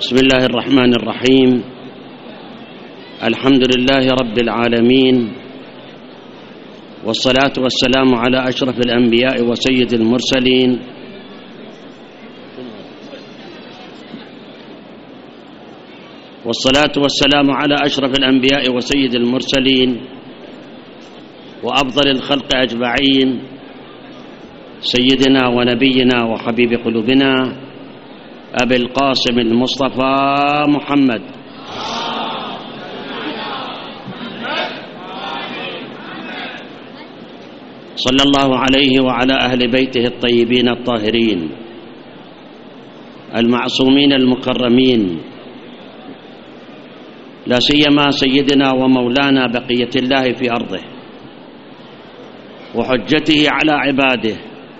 بسم الله الرحمن الرحيم. الحمد لله رب العالمين، والصلاة والسلام على أشرف الأنبياء وسيد المرسلين وأفضل الخلق أجمعين، سيدنا ونبينا وحبيب قلوبنا أبي القاسم المصطفى محمد صلى الله عليه وعلى أهل بيته الطيبين الطاهرين المعصومين المكرمين، لا سيما سيدنا ومولانا بقية الله في أرضه وحجته على عباده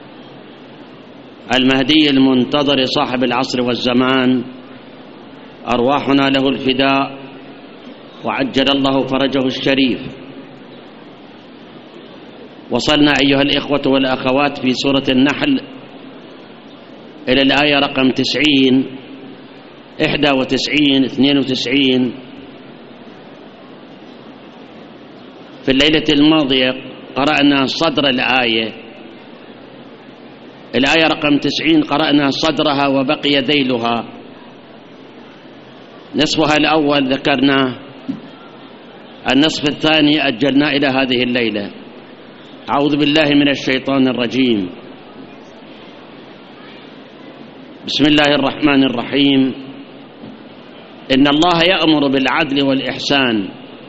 المهدي المنتظر صاحب العصر والزمان، أرواحنا له الفداء وعجل الله فرجه الشريف. وصلنا أيها الإخوة والأخوات في سورة النحل إلى الآية رقم 90 91 92. في الليلة الماضية قرأنا صدر الآية رقم 90، قرأنا صدرها وبقي ذيلها. نصفها الأول ذكرناه، النصف الثاني أجلنا إلى هذه الليلة. أعوذ بالله من الشيطان الرجيم. بسم الله الرحمن الرحيم. إن الله يأمر بالعدل والإحسان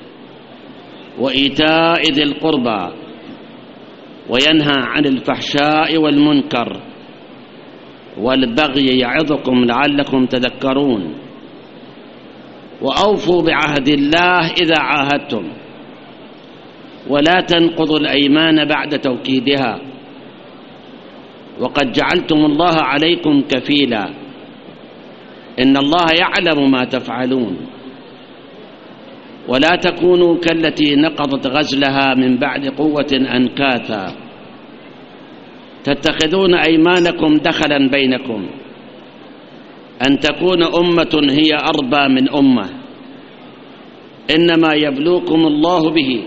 وإيتاء ذي القربى وينهى عن الفحشاء والمنكر والبغي يعظكم لعلكم تذكرون. وأوفوا بعهد الله إذا عاهدتم ولا تنقضوا الأيمان بعد توكيدها وقد جعلتم الله عليكم كفيلا إن الله يعلم ما تفعلون. ولا تكونوا كالتي نقضت غزلها من بعد قوة أنكاثا تتخذون أيمانكم دخلا بينكم أن تكون أمة هي أربى من أمة إنما يبلوكم الله به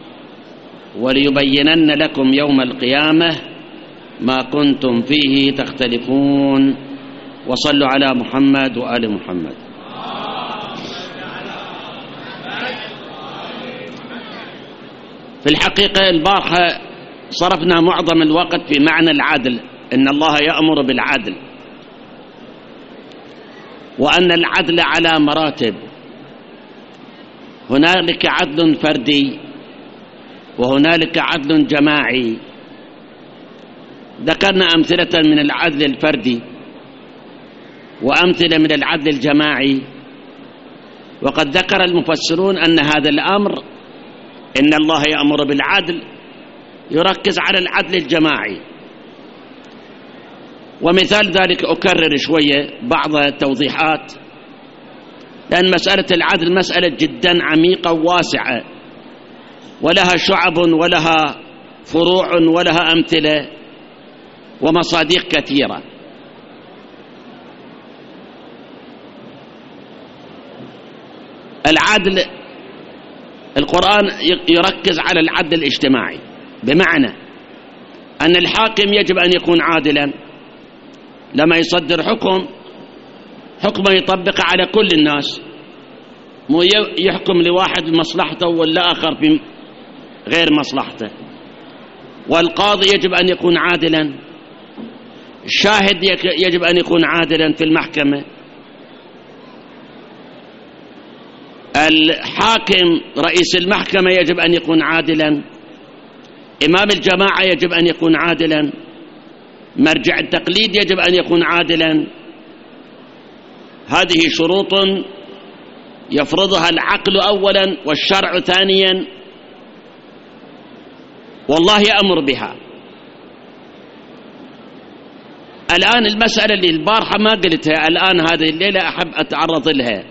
وليبينن لكم يوم القيامة ما كنتم فيه تختلفون. وصلوا على محمد وآل محمد. في الحقيقة البارحة صرفنا معظم الوقت في معنى العدل، إن الله يأمر بالعدل، وأن العدل على مراتب. هنالك عدل فردي وهنالك عدل جماعي. ذكرنا أمثلة من العدل الفردي وأمثلة من العدل الجماعي، وقد ذكر المفسرون أن هذا الأمر، إن الله يأمر بالعدل، يركز على العدل الجماعي. ومثال ذلك أكرر شوية بعض التوضيحات، لأن مسألة العدل مسألة جدا عميقة وواسعة، ولها شعب ولها فروع ولها أمثلة ومصادق كثيرة. العدل، القرآن يركز على العدل الاجتماعي، بمعنى أن الحاكم يجب أن يكون عادلا، لما يصدر حكمه يطبق على كل الناس، مو يحكم لواحد بمصلحته والآخر في غير مصلحته. والقاضي يجب أن يكون عادلا، الشاهد يجب أن يكون عادلا في المحكمة، الحاكم رئيس المحكمة يجب أن يكون عادلا، إمام الجماعة يجب أن يكون عادلا، مرجع التقليد يجب أن يكون عادلا. هذه شروط يفرضها العقل أولا والشرع ثانيا، والله يأمر بها. الآن المسألة اللي البارحة ما قلتها، الآن هذه الليلة أحب أتعرض لها،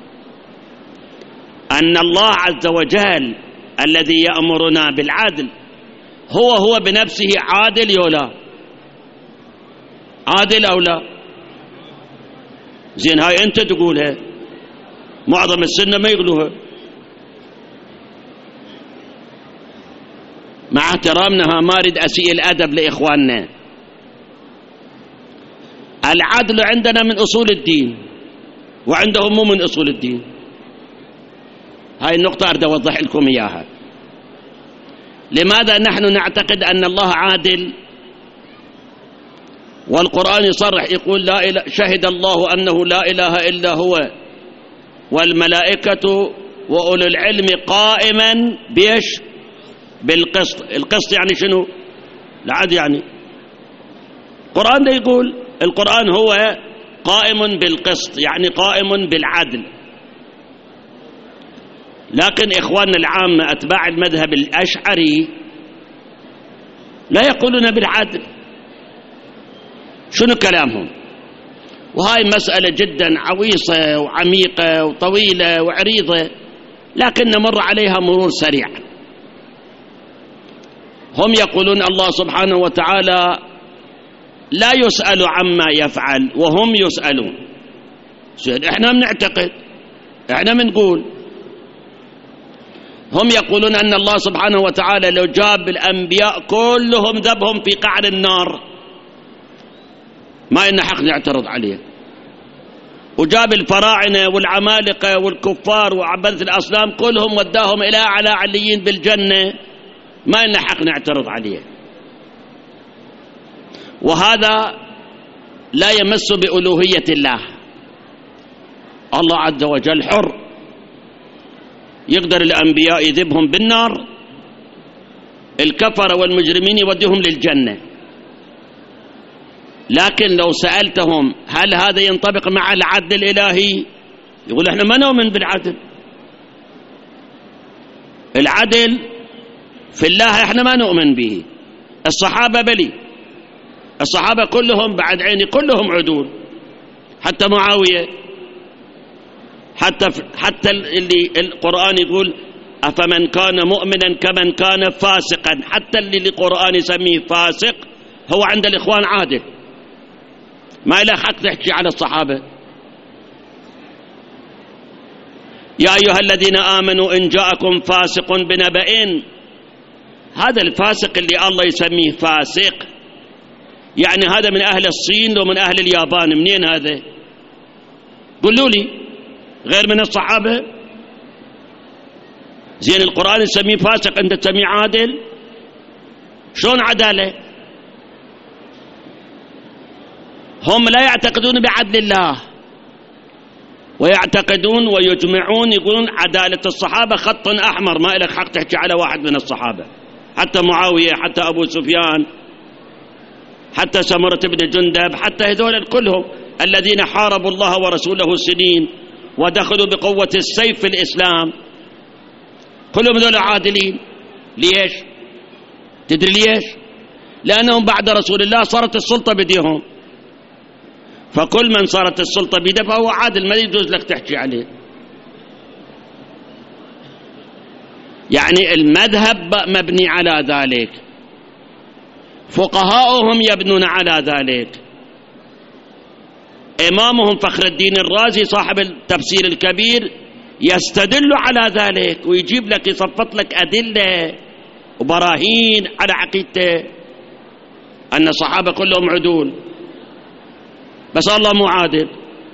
أن الله عز وجل الذي يأمرنا بالعدل هو بنفسه عادل، يولا عادل أو لا؟ زين هاي أنت تقولها، معظم السنة ما يقولوها. مع احترامنا ما أريد أسيء الأدب لإخواننا، العدل عندنا من أصول الدين وعندهم مو من أصول الدين. هاي النقطة أريد أوضح لكم إياها. لماذا نحن نعتقد أن الله عادل والقرآن يصرح يقول لا إله شهد الله أنه لا إله إلا هو والملائكة وأولو العلم قائما بيش بالقسط. القسط يعني شنو؟ العدل. يعني القرآن ده يقول القرآن هو قائم بالقسط، يعني قائم بالعدل. لكن إخواننا العامة أتباع المذهب الأشعري لا يقولون بالعدل. شنو كلامهم؟ وهاي مسألة جدا عويصة وعميقة وطويلة وعريضة، لكن نمر عليها مرور سريع. هم يقولون الله سبحانه وتعالى لا يسأل عما يفعل وهم يسألون. احنا بنعتقد، احنا بنقول. هم يقولون أن الله سبحانه وتعالى لو جاب الأنبياء كلهم ذبهم في قعر النار ما إن حق نعترض عليه، وجاب الفراعنة والعمالقة والكفار وعبادة الأصنام كلهم وداهم إلى أعلى عليين بالجنة ما إن حق نعترض عليه. وهذا لا يمس بألوهية الله. الله عز وجل حر، يقدر الأنبياء يذبهم بالنار، الكفر والمجرمين يوديهم للجنة. لكن لو سألتهم هل هذا ينطبق مع العدل الإلهي؟ يقول احنا ما نؤمن بالعدل. العدل في الله احنا ما نؤمن به. الصحابة بلي، الصحابة كلهم بعد عيني كلهم عدول، حتى معاوية، حتى اللي القرآن يقول أفمن كان مؤمنا كمن كان فاسقا، حتى اللي القرآن يسميه فاسق هو عند الإخوان عادل. ما إله حق تحكي على الصحابة. يا أيها الذين آمنوا إن جاءكم فاسق بنبأ، هذا الفاسق اللي الله يسميه فاسق يعني هذا من أهل الصين ومن أهل اليابان. منين هذا؟ قولوا لي، غير من الصحابة؟ زين القرآن يسميه فاسق أنت تسميه عادل؟ شلون عدالة؟ هم لا يعتقدون بعدل الله، ويعتقدون ويجمعون يقولون عدالة الصحابة خط أحمر، ما إلك حق تحكي على واحد من الصحابة، حتى معاوية، حتى أبو سفيان، حتى سمرة بن جندب، حتى هذول كلهم الذين حاربوا الله ورسوله سنين ودخلوا بقوة السيف في الإسلام، كلهم هذول عادلين. ليش؟ تدري ليش؟ لأنهم بعد رسول الله صارت السلطة بديهم، فكل من صارت السلطة بيده فهو عادل، ما يجوز لك تحكي عليه. يعني المذهب مبني على ذلك، فقهاؤهم يبنون على ذلك. إمامهم فخر الدين الرازي صاحب التفسير الكبير يستدل على ذلك ويجيب لك يصفط لك أدلة وبراهين على عقيدته أن الصحابة كلهم عدول، بس الله مو عادل.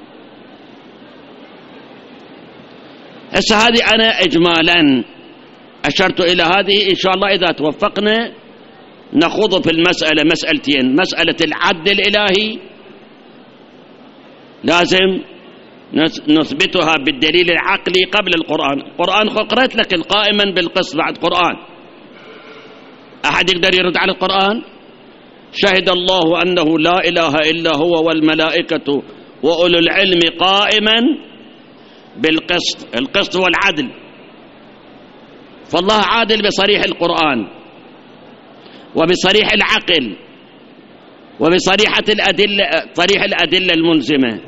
هسه هذه أنا إجمالا أشرت إلى هذه. إن شاء الله إذا توفقنا نخوض في المسألة مسألتين: مسألة العدل الإلهي لازم نثبتها بالدليل العقلي قبل القرآن. القرآن قرأت لك القائما بالقسط بعد قرآن، أحد يقدر يرد على القرآن؟ شهد الله أنه لا إله إلا هو والملائكة وأولو العلم قائما بالقسط. القسط هو العدل، فالله عادل بصريح القرآن وبصريح العقل وبصريحة الأدلة، صريح الأدلة الملزمة.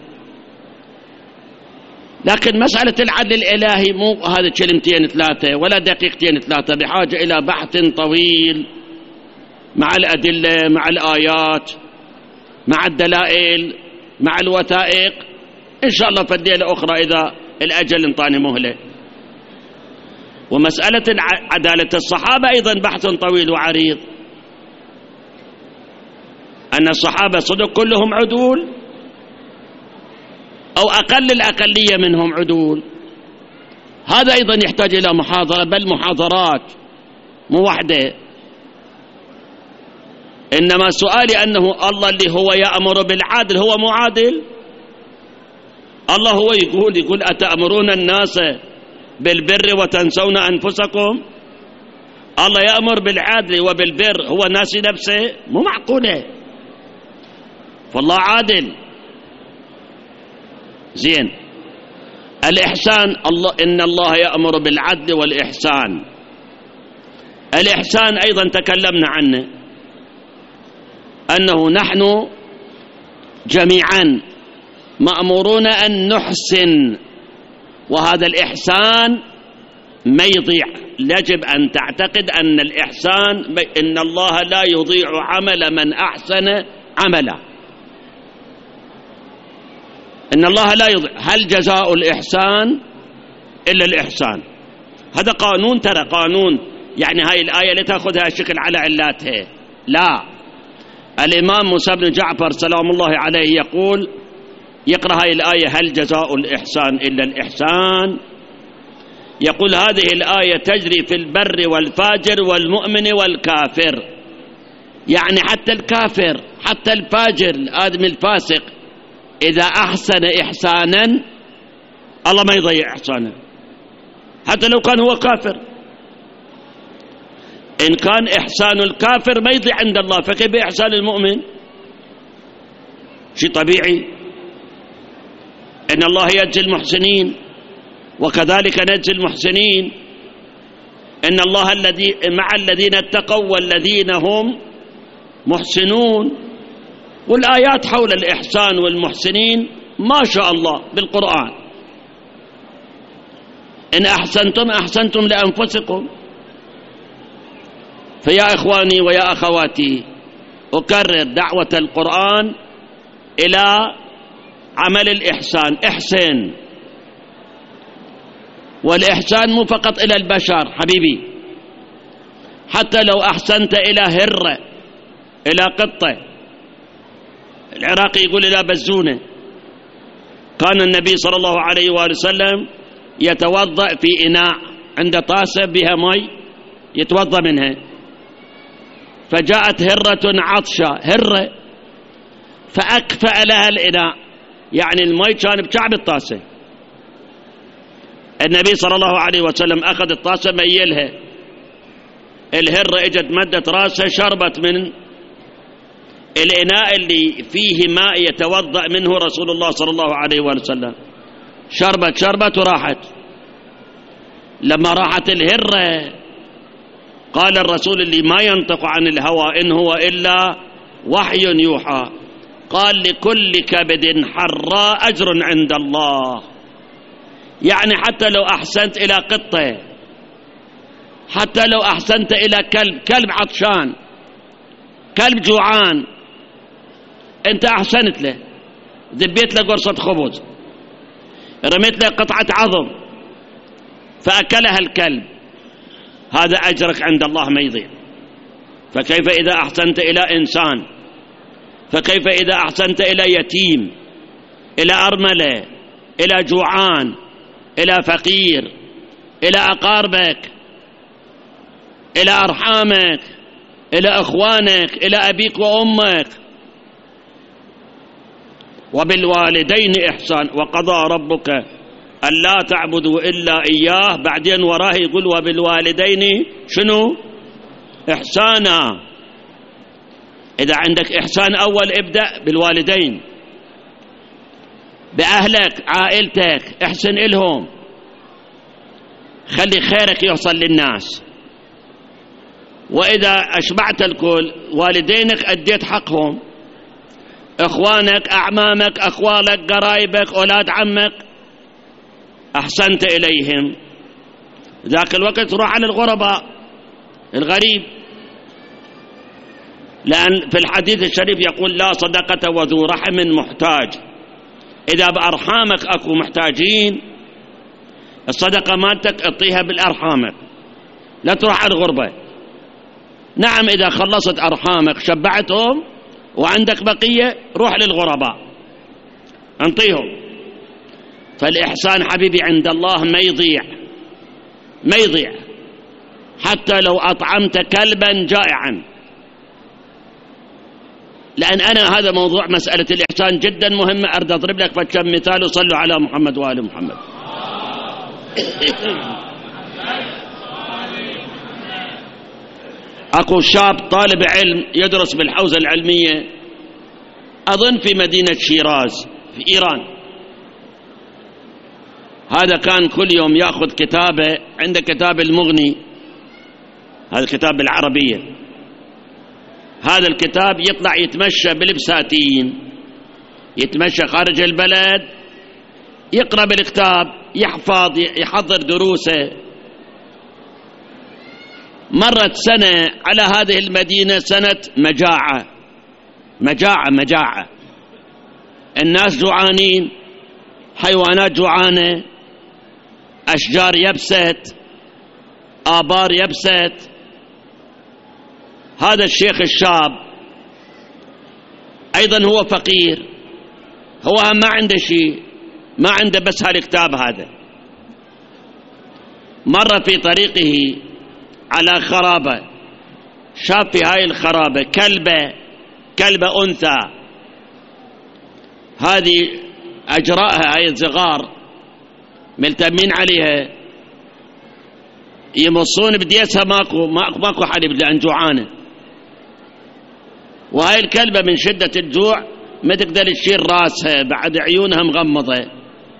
لكن مسألة العدل الإلهي مو هذا كلمتين ثلاثة ولا دقيقتين ثلاثة، بحاجة إلى بحث طويل مع الأدلة، مع الآيات، مع الدلائل، مع الوثائق، إن شاء الله فالليلة أخرى إذا الأجل انطاني مهلة. ومسألة عدالة الصحابة أيضا بحث طويل وعريض، أن الصحابة صدق كلهم عدول أو أقل الأقلية منهم عدول، هذا أيضا يحتاج إلى محاضرة، بل محاضرات مو واحدة. إنما سؤالي أنه الله اللي هو يأمر بالعدل هو معادل؟ الله هو يقول أتأمرون الناس بالبر وتنسون أنفسكم؟ الله يأمر بالعدل وبالبر هو ناسي نفسه؟ مو معقولة. فالله عادل. زين، الإحسان، الله إن الله يأمر بالعدل والإحسان. الإحسان أيضا تكلمنا عنه، أنه نحن جميعا مأمورون أن نحسن، وهذا الإحسان ما يضيع. يجب أن تعتقد أن الإحسان إن الله لا يضيع عمل من أحسن عملا، إن الله لا يضيع. هل جزاء الإحسان إلا الإحسان؟ هذا قانون، ترى قانون، يعني هاي الآية لا تأخذها شكل على علاتها، لا. الإمام موسى بن جعفر سلام الله عليه يقول، يقرأ هاي الآية هل جزاء الإحسان إلا الإحسان، يقول هذه الآية تجري في البر والفاجر والمؤمن والكافر، يعني حتى الكافر حتى الفاجر الآدم الفاسق إذا أحسن إحسانا الله ما يضيع إحسانه، حتى لو كان هو كافر. إن كان إحسان الكافر ما يضيع عند الله، فكيف إحسان المؤمن؟ شيء طبيعي. إن الله يجزي المحسنين وكذلك نجزي المحسنين. إن الله الذي مع الذين اتقوا والذين هم محسنون. والآيات حول الإحسان والمحسنين ما شاء الله بالقرآن. إن أحسنتم أحسنتم لأنفسكم. فيا إخواني ويا أخواتي، أكرر دعوة القرآن إلى عمل الإحسان. احسن، والإحسان مو فقط إلى البشر حبيبي، حتى لو أحسنت إلى هرة، إلى قطة. العراقي يقول إلى بزونة. كان النبي صلى الله عليه وآله وسلم يتوضأ في إناء، عند طاسة بها مي يتوضأ منها، فجاءت هرة عطشة، هرة، فأكفأ لها الإناء، يعني المي كان بكعب الطاسة. النبي صلى الله عليه وسلم أخذ الطاسة ميلها، الهرة اجت مدت راسها شربت من الإناء اللي فيه ماء يتوضأ منه رسول الله صلى الله عليه وسلم، شربت وراحت. لما راحت الهرة قال الرسول اللي ما ينطق عن الهوى إن هو إلا وحي يوحى، قال لكل كبد حراء أجر عند الله. يعني حتى لو أحسنت إلى قطة، حتى لو أحسنت إلى كلب عطشان، كلب جوعان، أنت أحسنت له، ذبيت له قرصة خبز، رميت له قطعة عظم فأكلها الكلب، هذا أجرك عند الله ما يضيع. فكيف إذا أحسنت إلى إنسان؟ فكيف إذا أحسنت إلى يتيم، إلى أرملة، إلى جوعان، إلى فقير، إلى أقاربك، إلى أرحامك، إلى أخوانك، إلى أبيك وأمك. وبالوالدين إحسان، وقضى ربك ألا تعبدوا إلا إياه، بعدين وراه يقول وبالوالدين شنو؟ إحسانا. إذا عندك إحسان أول ابدأ بالوالدين، بأهلك عائلتك احسن إلهم، خلي خيرك يوصل للناس. وإذا أشبعت الكل، والدينك أديت حقهم، إخوانك، أعمامك، أخوالك، قرايبك، أولاد عمك أحسنت إليهم، ذاك الوقت روح على الغرباء، الغريب. لأن في الحديث الشريف يقول لا صدقة وذو رحم محتاج إذا بأرحامك أكو محتاجين الصدقة مالتك اعطيها بالأرحامك، لا تروح على الغربة. نعم إذا خلصت أرحامك شبعتهم وعندك بقية روح للغرباء انطيهم. فالإحسان حبيبي عند الله ما يضيع حتى لو أطعمت كلبا جائعا. لأن أنا هذا موضوع مسألة الإحسان جدا مهمة، أريد أضرب لك فكم مثال وصلوا على محمد وآل محمد. أكو شاب طالب علم يدرس بالحوزة العلمية أظن في مدينة شيراز في إيران. هذا كان كل يوم يأخذ كتابه، عنده كتاب المغني، هذا الكتاب بالعربية. هذا الكتاب يطلع يتمشى بالبساتين، يتمشى خارج البلد، يقرأ بالكتاب، يحفظ، يحضر دروسه. مرت سنة على هذه المدينة سنة مجاعة، الناس جوعانين، حيوانات جوعانة، أشجار يبست، آبار يبست. هذا الشيخ الشاب أيضا هو فقير، هو ما عنده شيء، ما عنده بس هالكتاب هذا. مر في طريقه على خرابة، شاف في هاي الخرابة كلبة أنثى، هذه أجرائها هاي الزغار ملتمين عليها، يمصون بديسها، ماكو حليب لأن جوعانة. وهاي الكلبة من شدة الجوع ما تقدر تشيل راسها، بعد عيونها مغمضة.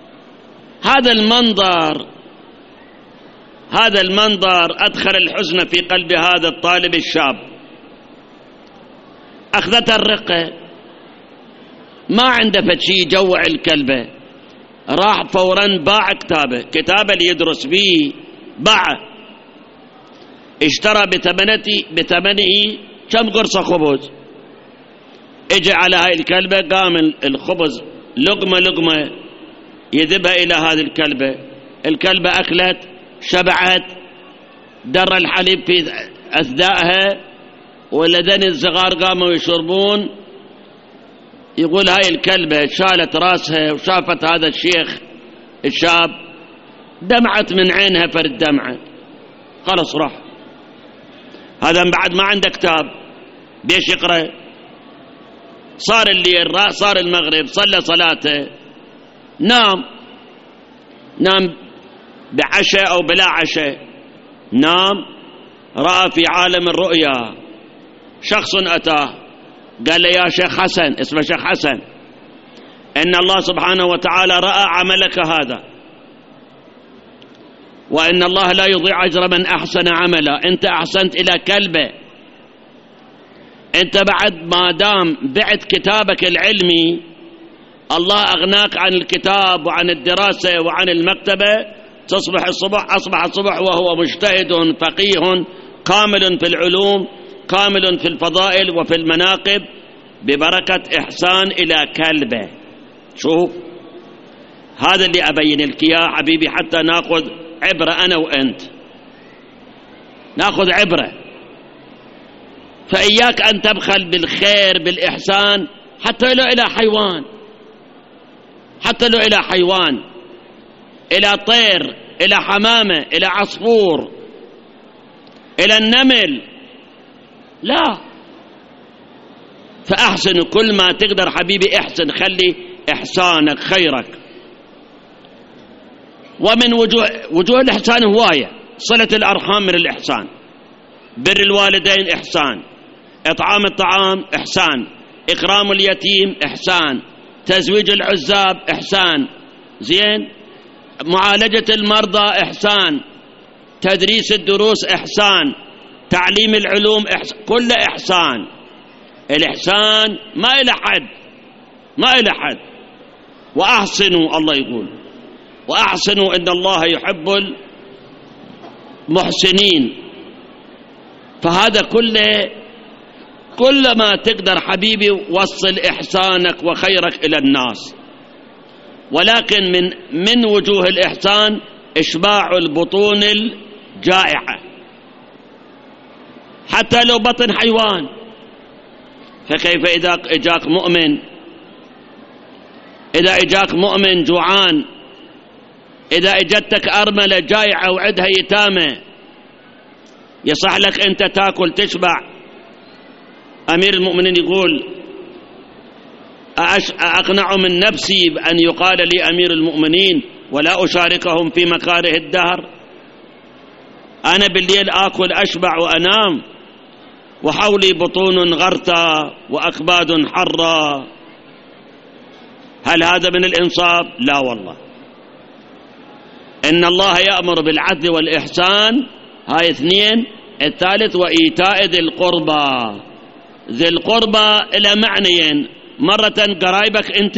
هذا المنظر أدخل الحزن في قلب هذا الطالب الشاب. أخذته الرقة، ما عنده فشي يجوع الكلبة، راح فورا باع كتابه اللي يدرس به، باعه، اشترى بثمنه كم قرصة خبز. اجى على هاي الكلبة، قام الخبز لقمة يذبها إلى هذه الكلبة أكلت، شبعت، در الحليب في أثدائها، والذين الصغار قاموا يشربون. يقول هاي الكلبة شالت راسها وشافت هذا الشيخ الشاب، دمعت من عينها فرد دمعة، خلص راح. هذا بعد ما عنده كتاب بيش يقرأ. صار الليل، صار المغرب، صلى صلاته، نام بعشاء أو بلا عشاء، نام. رأى في عالم الرؤيا شخص أتاه قال له يا شيخ حسن، اسمه شيخ حسن، إن الله سبحانه وتعالى رأى عملك هذا، وإن الله لا يضيع أجر من أحسن عملا. أنت أحسنت إلى كلبة، أنت بعد ما دام بعت كتابك العلمي الله أغناك عن الكتاب وعن الدراسة وعن المكتبة. أصبح الصبح وهو مجتهد فقيه كامل في العلوم، كامل في الفضائل وفي المناقب، ببركة إحسان إلى كلبه. شوف هذا اللي أبين لك يا حبيبي، حتى ناخذ عبرة أنا وأنت، ناخذ عبرة. فإياك أن تبخل بالخير بالإحسان حتى لو إلى حيوان، إلى طير، إلى حمامة، إلى عصفور، إلى النمل، لا. فأحسن كل ما تقدر حبيبي، احسن، خلي إحسانك خيرك. ومن وجوه الإحسان هواية، صلة الأرحام من الإحسان، بر الوالدين إحسان، إطعام الطعام إحسان، إكرام اليتيم إحسان، تزويج العزاب إحسان، زين، معالجة المرضى إحسان، تدريس الدروس إحسان، تعليم العلوم إحسان، كل إحسان. الإحسان ما إلى حد. وأحسنوا، الله يقول وأحسنوا إن الله يحب المحسنين. فهذا كل ما تقدر حبيبي وصل إحسانك وخيرك إلى الناس. ولكن من وجوه الإحسان إشباع البطون الجائعة حتى لو بطن حيوان. فكيف إذا إجاك مؤمن جوعان، إذا إجتك أرملة جائعة وعدها يتامى، يصح لك أنت تأكل تشبع؟ أمير المؤمنين يقول: أقنع من نفسي بأن يقال لي أمير المؤمنين ولا أشاركهم في مكاره الدهر؟ أنا بالليل آكل أشبع وأنام وحولي بطون غرتى وأكباد حرة. هل هذا من الإنصاف؟ لا والله. إن الله يأمر بالعدل والإحسان، هاي اثنين. الثالث وإيتاء ذي القربى. ذي القربى إلى معنيين: مرة قرايبك، أنت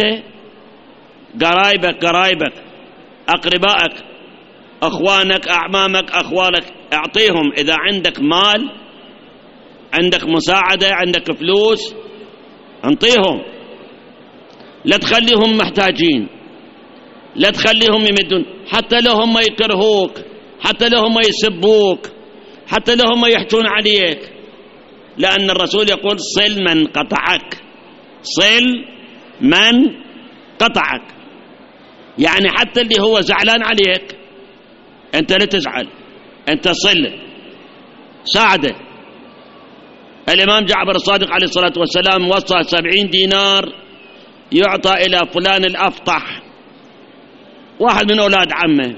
قرايبك أقربائك، أخوانك، أعمامك، أخوالك، أعطيهم. إذا عندك مال، عندك مساعدة، عندك فلوس، أنطيهم، لا تخليهم محتاجين، لا تخليهم يمدون، حتى لو هم يكرهوك، حتى لو هم يسبوك، حتى لو هم يحجون عليك، لأن الرسول يقول: صل من قطعك، صل من قطعك. يعني حتى اللي هو زعلان عليك أنت لا تزعل، أنت صل، ساعده. الإمام جعفر الصادق عليه الصلاة والسلام وصى 70 دينار يعطى إلى فلان الأفطح، واحد من أولاد عمه.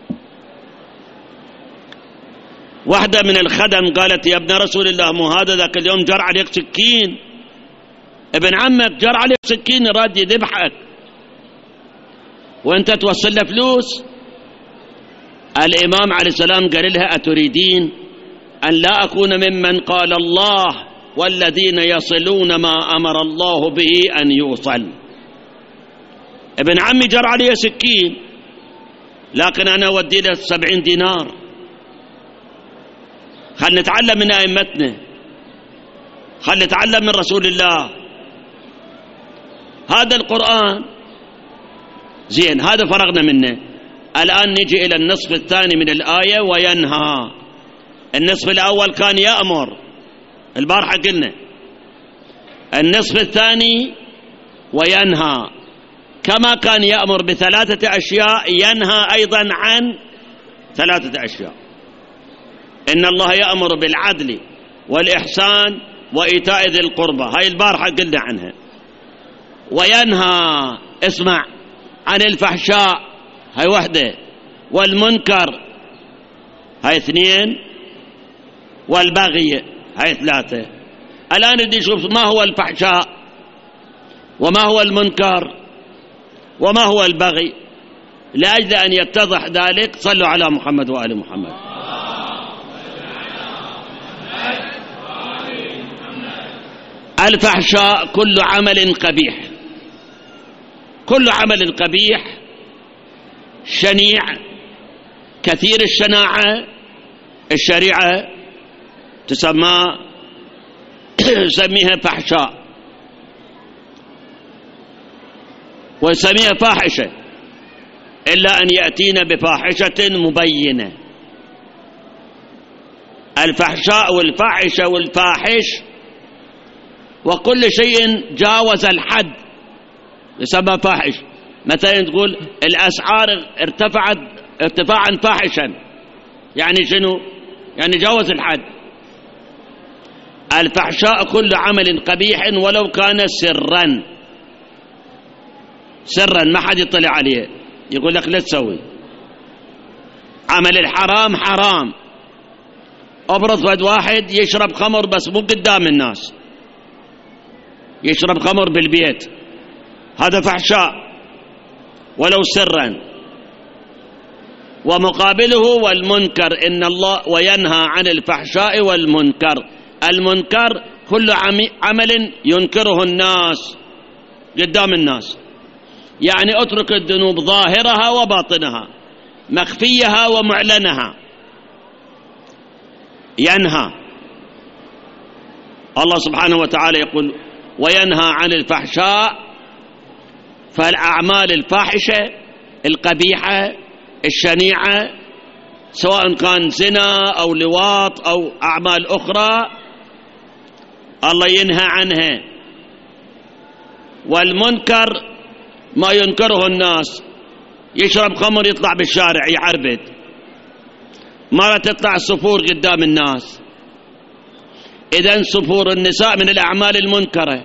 واحدة من الخدم قالت: يا ابن رسول الله، مو هذا ذاك اليوم جر عليك سكين، ابن عمك جر عليك سكين راد يذبحك وانت توصل له فلوس. الإمام عليه السلام قال لها: أتريدين أن لا أكون ممن قال الله والذين يصلون ما أمر الله به أن يوصل؟ ابن عمي جر عليه سكين، لكن أنا أودي له 70 دينار. خل نتعلم من أئمتنا، خل نتعلم من رسول الله. هذا القرآن زين، هذا فرغنا منه. الآن نجي إلى النصف الثاني من الآية: وينهى. النصف الأول كان يأمر، البارحة قلنا. النصف الثاني وينهى، كما كان يأمر ب3 أشياء ينهى أيضا عن 3 أشياء. إن الله يأمر بالعدل والإحسان وإيتاء ذي القربى، هاي البارحة قلنا عنها. وينهى، اسمع، عن الفحشاء، هاي وحدة، والمنكر، هاي 2، والبغي، هاي 3. الآن بدي نشوف ما هو الفحشاء وما هو المنكر وما هو البغي. لأجل أن يتضح ذلك صلوا على محمد وآل محمد. الفحشاء كل عمل قبيح، كل عمل قبيح شنيع كثير الشناعة. الشريعة تسميها فحشاء ويسميها فاحشة، إلا أن يأتينا بفاحشة مبينة. الفحشاء والفاحشة والفاحش وكل شيء جاوز الحد يسمى فاحش. مثلا تقول الأسعار ارتفعت ارتفاعا فاحشا، يعني شنو؟ يعني جاوز الحد. الفحشاء كل عمل قبيح ولو كان سرا، سرا ما حد يطلع عليه، يقول لك لا تسوي. عمل الحرام حرام. ابرز فد واحد يشرب خمر بس مو قدام الناس، يشرب خمر بالبيت، هذا فحشاء ولو سرا. ومقابله والمنكر، إن الله وينهى عن الفحشاء والمنكر. المنكر كل عمل ينكره الناس قدام الناس، يعني اترك الذنوب ظاهرها وباطنها، مخفيها ومعلنها. ينهى الله سبحانه وتعالى يقول: وينهى عن الفحشاء، فالأعمال الفاحشة القبيحة الشنيعة سواء كان زنا أو لواط أو أعمال أخرى الله ينهى عنها. والمنكر ما ينكره الناس، يشرب خمر يطلع بالشارع يعربد، مرة تطلع صفور قدام الناس. إذن صفور النساء من الأعمال المنكرة.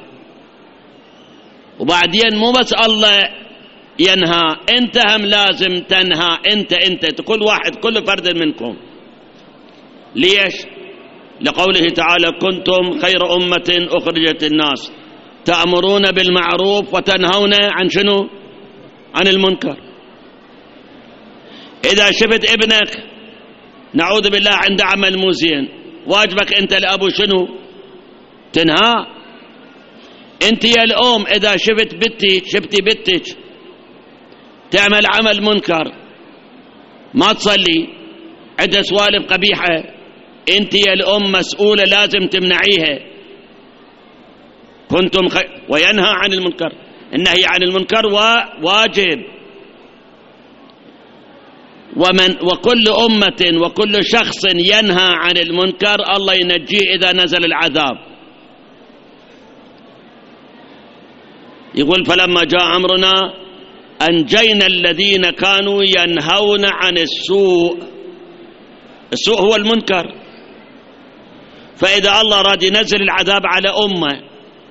وبعدين مو بس الله ينهى، انت هم لازم تنهى، انت كل واحد كل فرد منكم. ليش؟ لقوله تعالى كنتم خير أمة أخرجت الناس تأمرون بالمعروف وتنهون عن شنو؟ عن المنكر. إذا شفت ابنك نعوذ بالله عند عمل مو زين، واجبك انت الأبو شنو؟ تنهى. انت يا الأم إذا شفتي بنتك تعمل عمل منكر ما تصلي عندها سوالف قبيحة، انت يا الأم مسؤولة لازم تمنعيها. وينهى عن المنكر، النهي عن المنكر واجب. وكل أمة وكل شخص ينهى عن المنكر الله ينجيه إذا نزل العذاب. يقول فلما جاء أمرنا أنجينا الذين كانوا ينهون عن السوء. السوء هو المنكر. فإذا الله راد ينزل العذاب على أمة،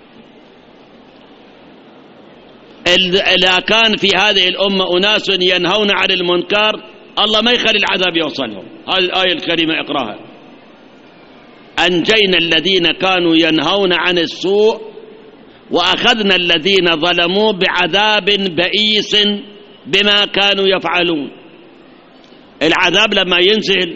إذا كان في هذه الأمة أناس ينهون عن المنكر الله ما يخلي العذاب يوصلهم. هذه الآية الكريمة اقراها. أنجينا الذين كانوا ينهون عن السوء وأخذنا الذين ظلموا بعذاب بئيس بما كانوا يفعلون. العذاب لما ينزل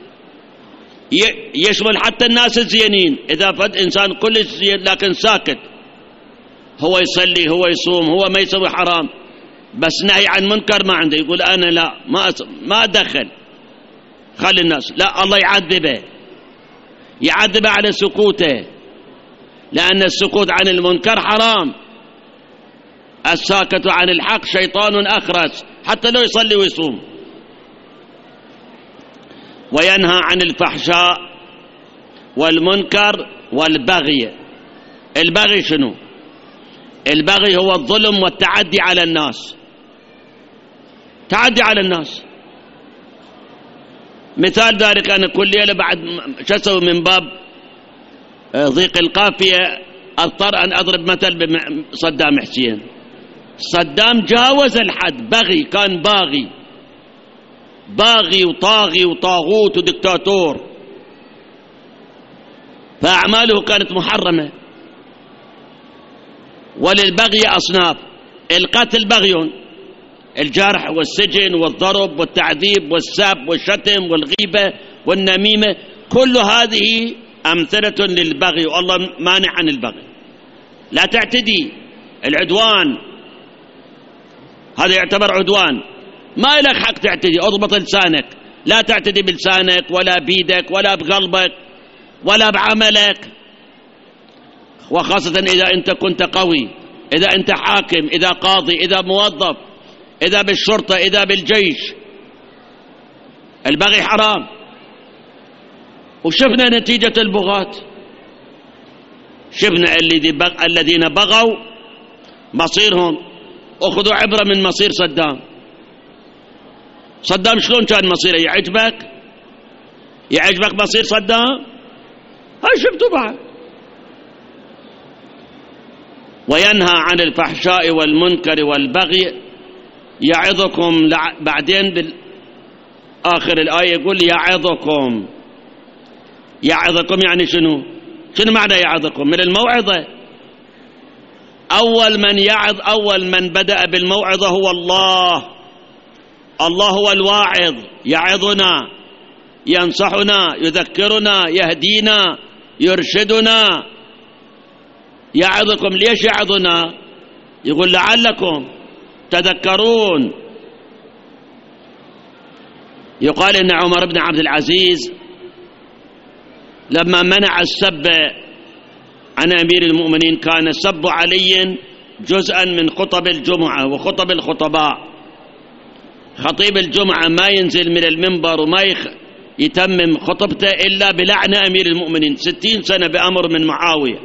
يشمل حتى الناس الزينين. إذا فد إنسان كل زين لكن ساكت، هو يصلي هو يصوم هو ما يسوي حرام، بس نهي عن منكر ما عنده، يقول أنا لا ما أدخل، خلي الناس. لا، الله يعذبه على سكوته، لأن السكوت عن المنكر حرام. الساكت عن الحق شيطان أخرس حتى لو يصلي ويصوم. وينهى عن الفحشاء والمنكر والبغي. البغي شنو؟ البغي هو الظلم والتعدي على الناس. تعدي على الناس. مثال ذلك أنا كل ليلة بعد شسوي من باب ضيق القافية أضطر أن أضرب مثل بصدام حسين. صدام جاوز الحد، بغي، كان باغي وطاغي وطاغوت ودكتاتور، فأعماله كانت محرمة. وللبغي أصناف: القتل بغي، الجرح والسجن والضرب والتعذيب والسب والشتم والغيبة والنميمة، كل هذه أمثلة للبغي، والله مانع عن البغي. لا تعتدي. العدوان هذا يعتبر عدوان، ما لك حق تعتدي. اضبط لسانك، لا تعتدي بلسانك ولا بيدك ولا بقلبك ولا بعملك، وخاصة إذا أنت كنت قوي، إذا أنت حاكم، إذا قاضي، إذا موظف، إذا بالشرطة، إذا بالجيش. البغي حرام. وشفنا نتيجة البغاة، شفنا الذين بغوا مصيرهم. أخذوا عبرة من مصير صدام شلون كان مصيره؟ يعجبك مصير صدام؟ هاي شفتوا بعد. وينهى عن الفحشاء والمنكر والبغي يعظكم. بعدين بالآخر الآية يقول يعظكم يعني شنو معنى يعظكم؟ من الموعظة. أول من بدأ بالموعظة هو الله هو الواعظ، يعظنا، ينصحنا، يذكرنا، يهدينا، يرشدنا. يعظكم. ليش يعظنا؟ يقول لعلكم تذكرون. يقال إن عمر بن عبد العزيز لما منع السب عن أمير المؤمنين كان سب علي جزءا من خطب الجمعة وخطب الخطباء. خطيب الجمعة ما ينزل من المنبر وما يتمم خطبته إلا بلعن أمير المؤمنين 60 سنة بأمر من معاوية،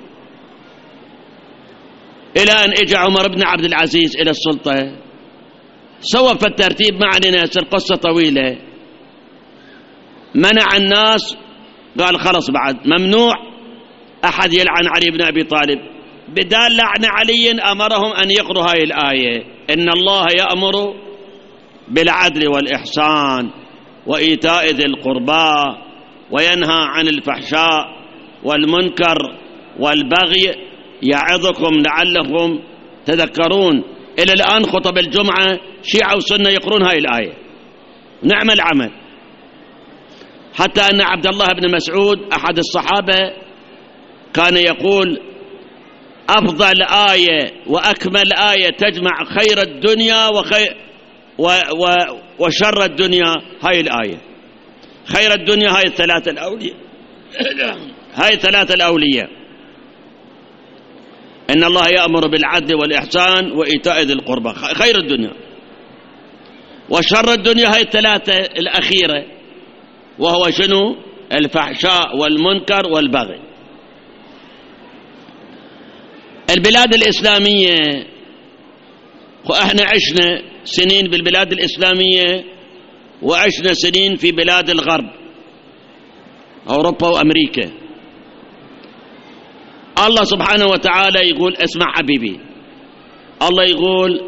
إلى أن إجا عمر بن عبد العزيز إلى السلطة، سوى في الترتيب مع الناس، القصة طويلة، منع الناس، قال خلص بعد ممنوع أحد يلعن علي بن أبي طالب. بدال لعن علي أمرهم أن يقروا هاي الآية: إن الله يأمر بالعدل والإحسان وإيتاء ذي القربى وينهى عن الفحشاء والمنكر والبغي يعظكم لعلكم تذكرون. إلى الآن خطب الجمعة شيعة وسنة يقرون هاي الآية، نعمل عمل. حتى أن عبد الله بن مسعود أحد الصحابة كان يقول: أفضل آية وأكمل آية تجمع خير الدنيا وشر الدنيا هاي الآية. خير الدنيا هاي الثلاثة الأولياء هاي الثلاثة الأولياء: إن الله يأمر بالعدل والإحسان وإيتاء ذي القربى، خير الدنيا. وشر الدنيا هاي الثلاثة الأخيرة، وهو شنو؟ الفحشاء والمنكر والبغي. البلاد الإسلامية، وإحنا عشنا سنين بالبلاد الإسلامية وعشنا سنين في بلاد الغرب، أوروبا وأمريكا. الله سبحانه وتعالى يقول: اسمع حبيبي، الله يقول: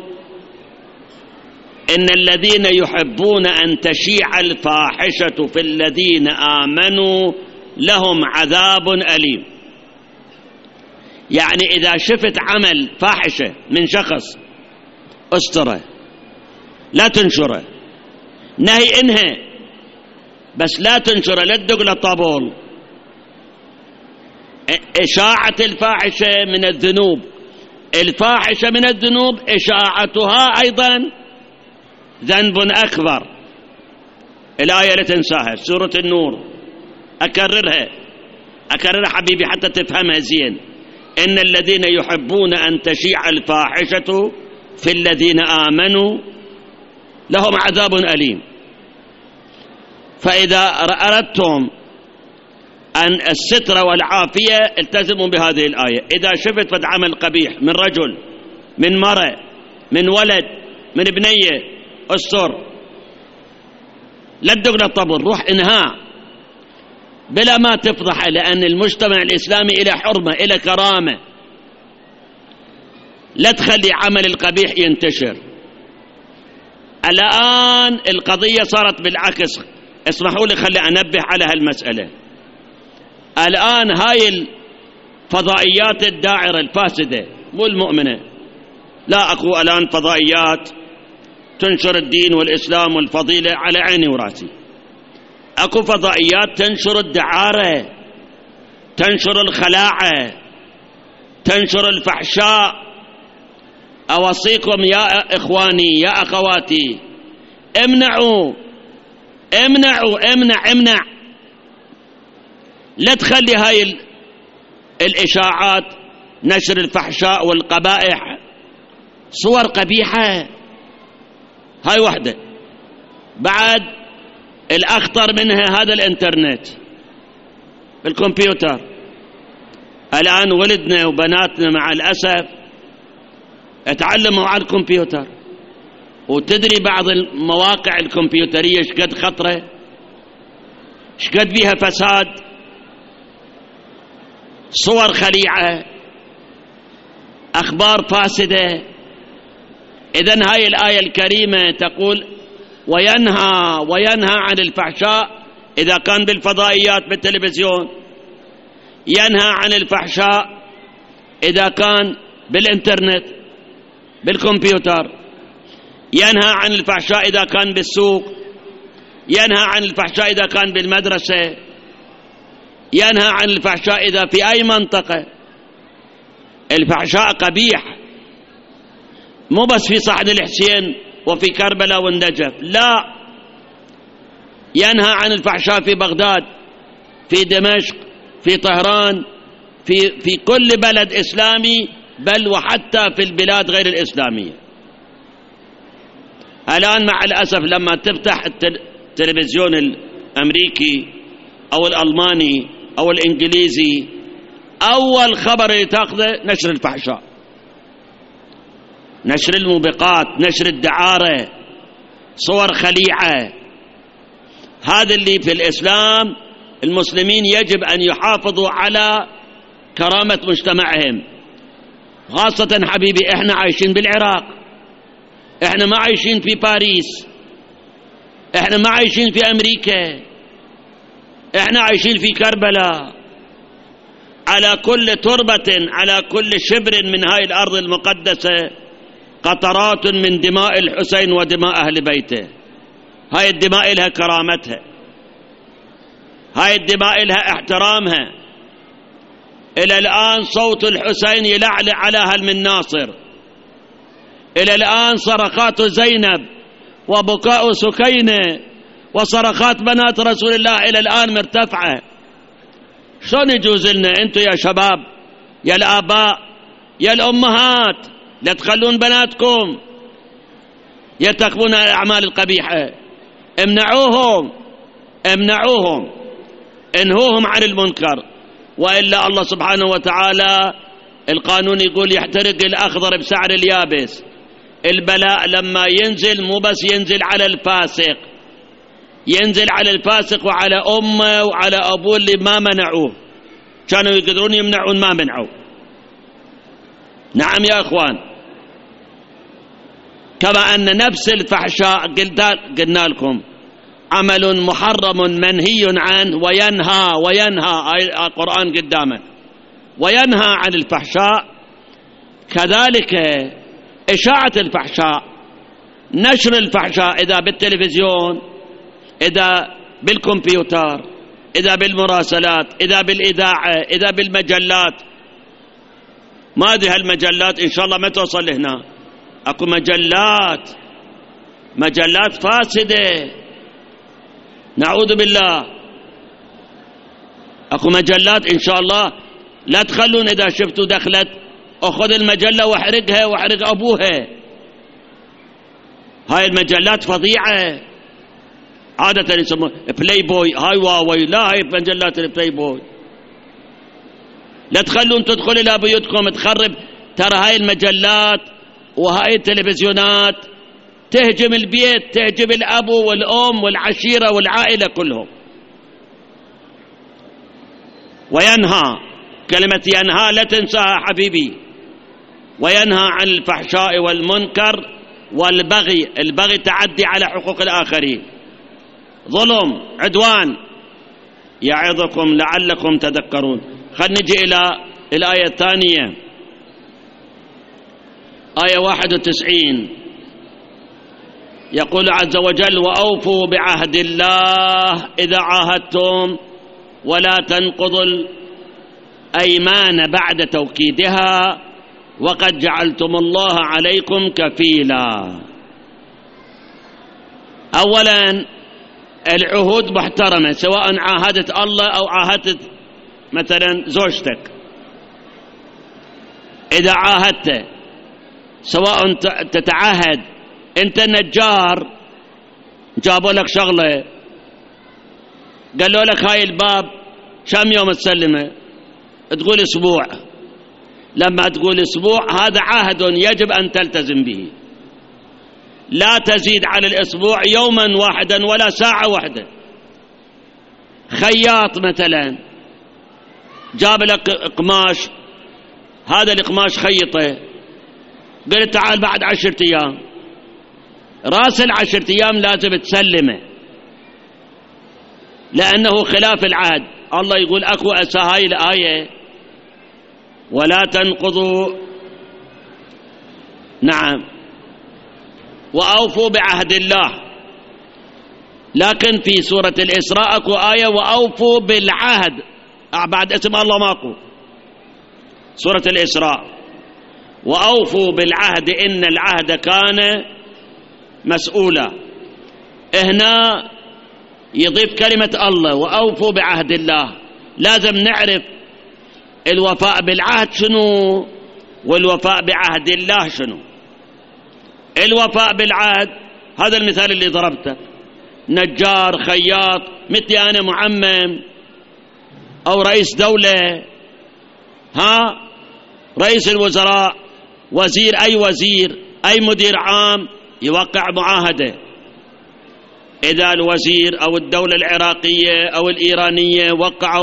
إن الذين يحبون أن تشيع الفاحشة في الذين آمنوا لهم عذاب أليم. يعني إذا شفت عمل فاحشة من شخص استره، لا تنشره، نهي انهى، بس لا تنشره، لا تدق له طابول. إشاعة الفاحشة من الذنوب، الفاحشة من الذنوب، إشاعتها أيضا ذنب أكبر. الآية لا تنساها، سورة النور، أكررها حبيبي حتى تفهمها زين: إن الذين يحبون أن تشيع الفاحشة في الذين آمنوا لهم عذاب أليم. فإذا أردتم أن الستر والعافية التزموا بهذه الآية. إذا شفت فد عمل قبيح من رجل، من مرأة، من ولد، من بنية، استر، لا تدق للطبل، روح انهاء بلا ما تفضح، لأن المجتمع الإسلامي إلى حرمة، إلى كرامة. لا تخلي عمل القبيح ينتشر. الآن القضية صارت بالعكس. اسمحوا لي خلي أنبه على هالمسألة. الآن هاي الفضائيات الداعرة الفاسدة مو المؤمنة، لا أقول الآن فضائيات تنشر الدين والإسلام والفضيلة، على عيني وراسي. أكو فضائيات تنشر الدعارة، تنشر الخلاعة، تنشر الفحشاء. أوصيكم يا إخواني يا أخواتي، امنعوا امنعوا امنع. لا تخلي هاي الإشاعات، نشر الفحشاء والقبائح، صور قبيحة، هاي وحدة. بعد الأخطر منها هذا الإنترنت، الكمبيوتر. الآن ولدنا وبناتنا مع الأسف اتعلموا على الكمبيوتر، وتدري بعض المواقع الكمبيوترية شقد خطرة، شقد فيها فساد، صور خليعة، أخبار فاسدة. إذن هاي الآية الكريمة تقول: وينهى عن الفحشاء، إذا كان بالفضائيات بالتلفزيون، ينهى عن الفحشاء إذا كان بالإنترنت بالكمبيوتر، ينهى عن الفحشاء إذا كان بالسوق، ينهى عن الفحشاء إذا كان بالمدرسة، ينهى عن الفحشاء إذا في أي منطقة. الفحشاء قبيح، مو بس في صحن الحسين وفي كربلاء والنجف، لا، ينهى عن الفحشاء في بغداد، في دمشق، في طهران، في كل بلد إسلامي بل وحتى في البلاد غير الإسلامية. الآن مع الأسف لما تفتح التلفزيون الأمريكي أو الألماني أو الإنجليزي، أول خبر اللي تأخذه نشر الفحشاء، نشر الموبقات، نشر الدعارة، صور خليعة. هذا اللي في الإسلام المسلمين يجب أن يحافظوا على كرامة مجتمعهم. خاصة حبيبي إحنا عايشين بالعراق، إحنا ما عايشين في باريس، إحنا ما عايشين في أمريكا، إحنا عايشين في كربلاء. على كل تربة، على كل شبر من هاي الأرض المقدسة قطرات من دماء الحسين ودماء أهل بيته. هاي الدماء لها كرامتها، هاي الدماء لها احترامها. إلى الآن صوت الحسين يلعلع على هل من ناصر، إلى الآن صرخات زينب وبكاء سكينة وصرخات بنات رسول الله إلى الآن مرتفعة. شلون يجوز لنا أنتم يا شباب يا الآباء يا الأمهات لا تخلون بناتكم يرتكبون الأعمال القبيحة؟ امنعوهم، امنعوهم، انهوهم عن المنكر، وإلا الله سبحانه وتعالى القانون يقول يحترق الأخضر بسعر اليابس. البلاء لما ينزل مو بس ينزل على الفاسق، ينزل على الفاسق وعلى أمه وعلى أبوه اللي ما منعوه، كانوا يقدرون يمنعون ما منعوا. نعم يا أخوان، كما أن نفس الفحشاء قلنا لكم عمل محرم منهي عنه، وينهى القرآن قدامك وينهى عن الفحشاء. كذلك إشاعة الفحشاء، نشر الفحشاء، إذا بالتلفزيون، إذا بالكمبيوتر، إذا بالمراسلات، إذا بالإذاعة، إذا بالمجلات. ما أدري هالمجلات إن شاء الله ما توصل لهنا. أكو مجلات فاسدة نعوذ بالله. أكو مجلات إن شاء الله لا تخلون إذا شفتوا دخلت أخذ المجلة واحرقها واحرق أبوها. هاي المجلات فظيعة، عادة يسمون بلاي بوي، هاي واوي، لا هاي مجلات البلاي بوي. لا تخلون تدخل إلى بيوتكم تخرب. ترى هاي المجلات وهاي التلفزيونات تهجم البيت، تهجم الأبو والأم والعشيرة والعائلة كلهم. وينهى، كلمة ينهى لا تنساها حبيبي، وينهى عن الفحشاء والمنكر والبغي. البغي تعدي على حقوق الآخرين، ظلم، عدوان. يعظكم لعلكم تذكرون. خلنا نجي إلى الآية الثانية، آية 91. يقول عز وجل: وأوفوا بعهد الله إذا عاهدتم ولا تنقضوا الأيمان بعد توكيدها وقد جعلتم الله عليكم كفيلا. أولا العهود محترمة، سواء عاهدت الله أو عاهدت مثلا زوجتك. إذا عاهدت، سواء تتعهد أنت نجار، جابوا لك شغلة قالوا لك هاي الباب كم يوم تسلمه، تقول أسبوع. لما تقول أسبوع هذا عهد يجب أن تلتزم به، لا تزيد على الأسبوع يوما واحدا ولا ساعة واحدة. خياط مثلا جاب لك قماش، هذا القماش خيطه، قلت تعال بعد 10 أيام، راس 10 أيام لازم تسلمه، لأنه خلاف العهد. الله يقول أكو هاي الآية: ولا تنقضوا، نعم، وأوفوا بعهد الله. لكن في سورة الإسراء أكو آية: وأوفوا بالعهد، بعد اسم الله ماكو. سورة الإسراء: وأوفوا بالعهد إن العهد كان مسؤولا. هنا يضيف كلمة الله: وأوفوا بعهد الله. لازم نعرف الوفاء بالعهد شنو، والوفاء بعهد الله شنو؟ الوفاء بالعهد هذا المثال اللي ضربته، نجار، خياط، مثلي أنا معمم أو رئيس دولة، رئيس الوزراء، وزير، أي مدير عام يوقع معاهدة. إذا الوزير أو الدولة العراقية أو الإيرانية وقعوا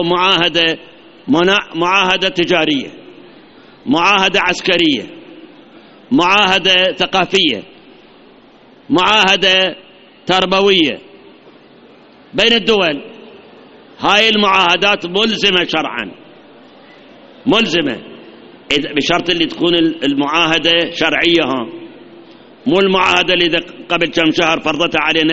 معاهدة تجارية، معاهدة عسكرية، معاهدة ثقافية، معاهدة تربوية بين الدول، هاي المعاهدات ملزمة شرعا، ملزمة بشرط اللي تكون المعاهدة شرعية، مو المعاهدة اللي قبل كم شهر فرضتها علينا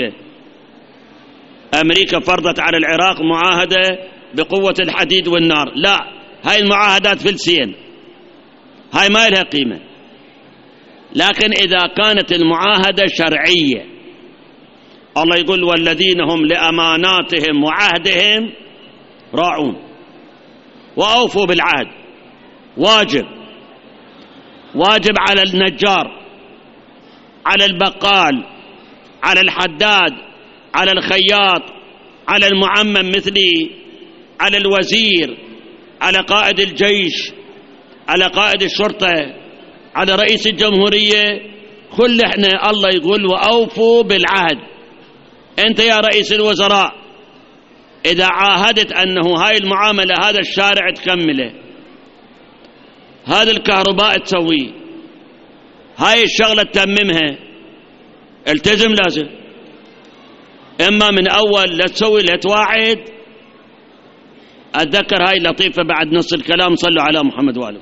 أمريكا فرضت على العراق معاهدة بقوة الحديد والنار. لا، هاي المعاهدات فلسين، هاي ما لها قيمة. لكن إذا كانت المعاهدة شرعية، الله يقول والذين هم لأماناتهم وعهدهم راعون وأوفوا بالعهد. واجب على النجار، على البقال، على الحداد، على الخياط، على المعمم مثلي، على الوزير، على قائد الجيش، على قائد الشرطة، على رئيس الجمهورية، كل احنا الله يقول وأوفوا بالعهد. انت يا رئيس الوزراء إذا عاهدت أنه هاي المعاملة هذا الشارع تكمله، هذا الكهرباء تسويه، هاي الشغلة تتممها، التزم لازم. إما من أول لا تسوي لا توعد. أتذكر هاي لطيفة بعد نص الكلام، صلوا على محمد وآله.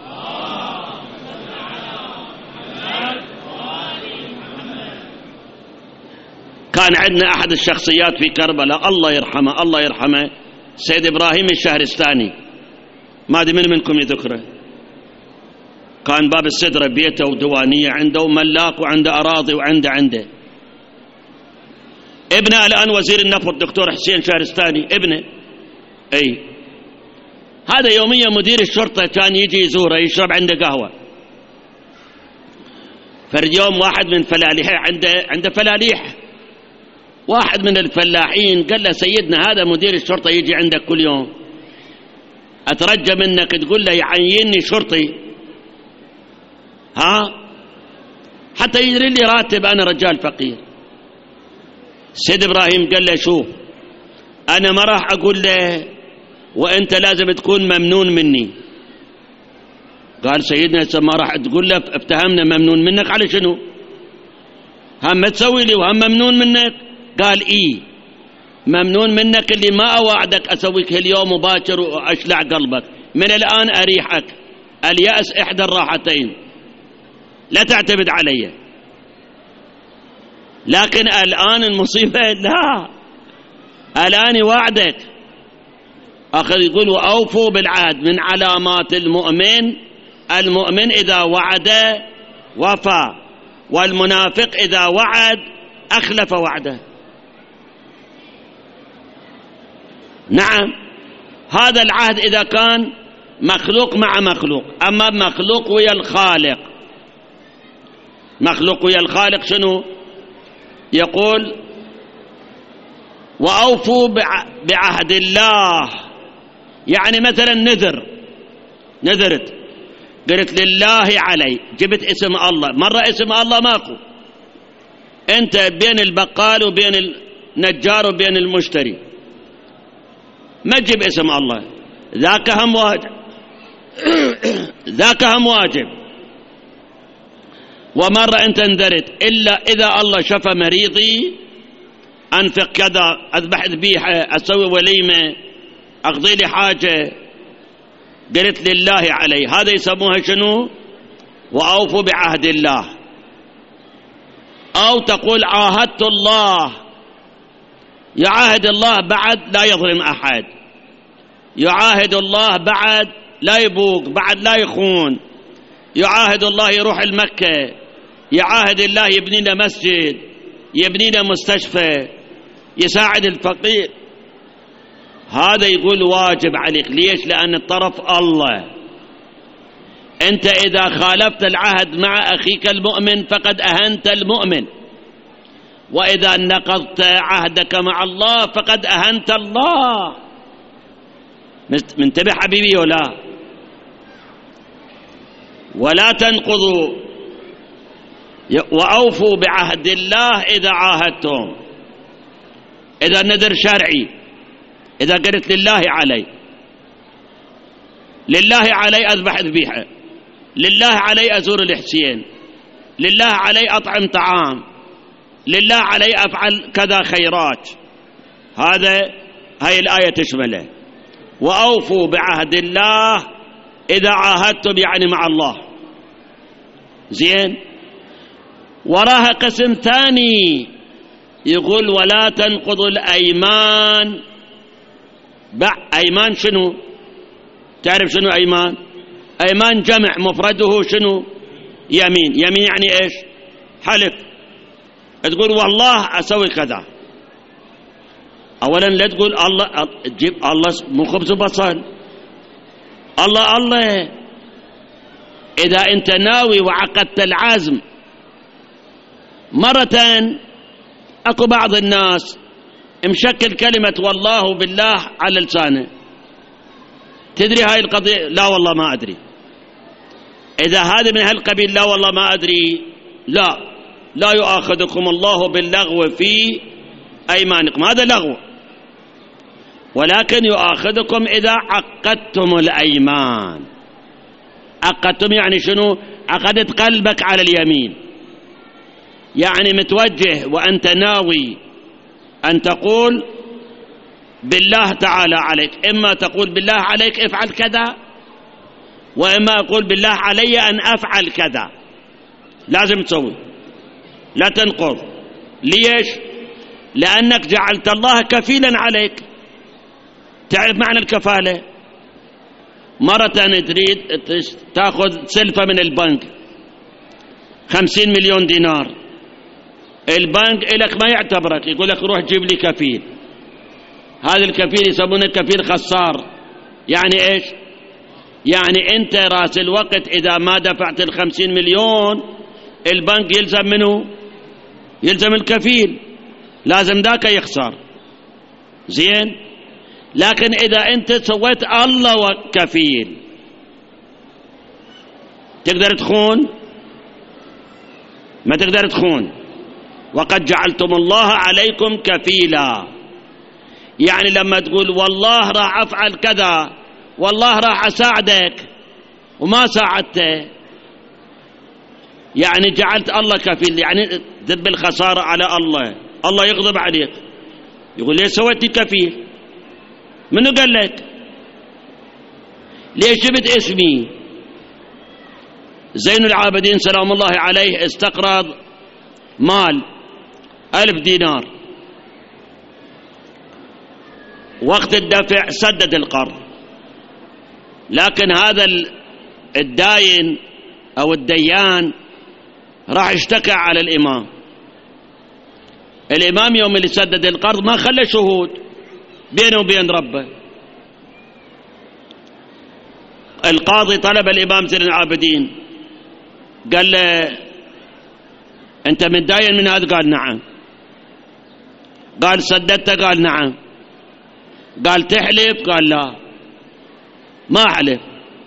كان عندنا أحد الشخصيات في كربلاء الله يرحمه سيد إبراهيم الشهرستاني، ما أدري من منكم يذكره. كان باب السدرة بيته وديوانية عنده وملاك وعنده أراضي وعنده ابنه الآن وزير النفط دكتور حسين شهرستاني، ابنه هذا يوميا مدير الشرطة كان يجي يزوره يشرب عنده قهوة. فرد يوم واحد من فلاليحه عنده فلاليح، واحد من الفلاحين قال له سيدنا هذا مدير الشرطة يجي عندك كل يوم، أترجى منك تقول له يعينني شرطي حتى يجري لي راتب، أنا رجال فقير. سيد إبراهيم قال له شوف، أنا ما راح أقول له وأنت لازم تكون ممنون مني. قال سيدنا ما راح تقول له افتهمنا ممنون منك على شنو؟ هم تسوي لي وهم ممنون منك؟ قال ممنون منك اللي ما أوعدك أسويك اليوم وباكر وأشلع قلبك، من الآن أريحك، اليأس إحدى الراحتين، لا تعتمد علي. لكن الآن المصيبة لا، الآن وعدك. أخذ يقول وأوفوا بالعهد، من علامات المؤمن إذا وعد وفى، والمنافق إذا وعد أخلف وعده. نعم، هذا العهد إذا كان مخلوق مع مخلوق. أما مخلوق ويا الخالق، مخلوق ويا الخالق شنو؟ يقول وأوفوا بعهد الله. يعني مثلا نذرت قلت لله علي، جبت اسم الله، مرة اسم الله ماكو، انت بين البقال وبين النجار وبين المشتري ما تجيب اسم الله، ذاك هم واجب. ومرة انت نذرت إلا إذا الله شفى مريضي أنفق كذا، أذبح ذبيحة، أسوي وليمة، أقضي لي حاجة، قلت لله علي، هذا يسموها شنو؟ وأوفوا بعهد الله. أو تقول عاهدت الله، يعاهد الله بعد لا يظلم أحد، يعاهد الله بعد لا يبوق، بعد لا يخون، يعاهد الله يروح المكة، يعاهد الله يبني لنا مسجد، يبني لنا مستشفى، يساعد الفقير. هذا يقول واجب عليك. ليش؟ لأن الطرف الله، أنت إذا خالفت العهد مع أخيك المؤمن فقد أهنت المؤمن، وإذا نقضت عهدك مع الله فقد أهنت الله. منتبه حبيبي ولا تنقضوا وأوفوا بعهد الله إذا عاهدتم. إذا نذر شرعي، إذا قلت لله علي أذبح ذبيحة، لله علي أزور الحسين، لله علي أطعم طعام، لله علي أفعل كذا خيرات، هاي الآية تشمله. وأوفوا بعهد الله إذا عاهدتم، يعني مع الله. زين. وراها قسم ثاني يقول ولا تنقضوا الأيمان. أيمان شنو؟ تعرف شنو أيمان؟ أيمان جمع مفرده شنو؟ يمين. يمين يعني إيش؟ حلف. تقول والله أسوي كذا. أولا لا تقول الله، تجيب الله مو خبز وبصل. الله إذا أنت ناوي وعقدت العزم مرة، أكو بعض الناس مشكل كلمة والله بالله على لسانه. تدري هاي القضية؟ لا والله ما أدري. إذا هذا من هالقبيل لا والله ما أدري، لا يؤاخذكم الله باللغو في أيمانكم، هذا لغو، ولكن يؤاخذكم إذا عقدتم الأيمان. عقدتم يعني شنو؟ عقدت قلبك على اليمين، يعني متوجه وأنت ناوي أن تقول بالله تعالى عليك، إما تقول بالله عليك افعل كذا، وإما أقول بالله علي أن أفعل كذا. لازم تسوي، لا تنقض. ليش؟ لأنك جعلت الله كفيلا عليك. تعرف معنى الكفالة؟ مرة تريد تأخذ سلفة من البنك 50 مليون دينار، البنك إلك ما يعتبرك، يقول لك روح جيب لي كفيل. هذا الكفيل يسمونه كفيل خسار. يعني إيش؟ يعني أنت راس الوقت إذا ما دفعت 50 مليون البنك يلزم منه؟ يلزم الكفيل، لازم ذاك يخسر. زين. لكن إذا أنت سويت الله وكفيل تقدر تخون؟ ما تقدر تخون. وقد جعلتم الله عليكم كفيلا، يعني لما تقول والله راح أفعل كذا، والله راح أساعدك، وما ساعدته، يعني جعلت الله كفيل، يعني ذب الخسارة على الله يغضب عليك، يقول ليش سويتني كفيل؟ منو قال لك؟ ليش جبت اسمي؟ زين العابدين سلام الله عليه استقرض مال 1000 دينار، وقت الدفع سدد القرض، لكن هذا الداين أو الديان راح اشتكى على الإمام. الإمام يوم اللي سدد القرض ما خلى شهود بينه وبين ربه. القاضي طلب الإمام زين العابدين، قال له أنت متداين من هذا؟ قال نعم. قال سددته؟ قال نعم. قال تحلف؟ قال لا ما أحلف.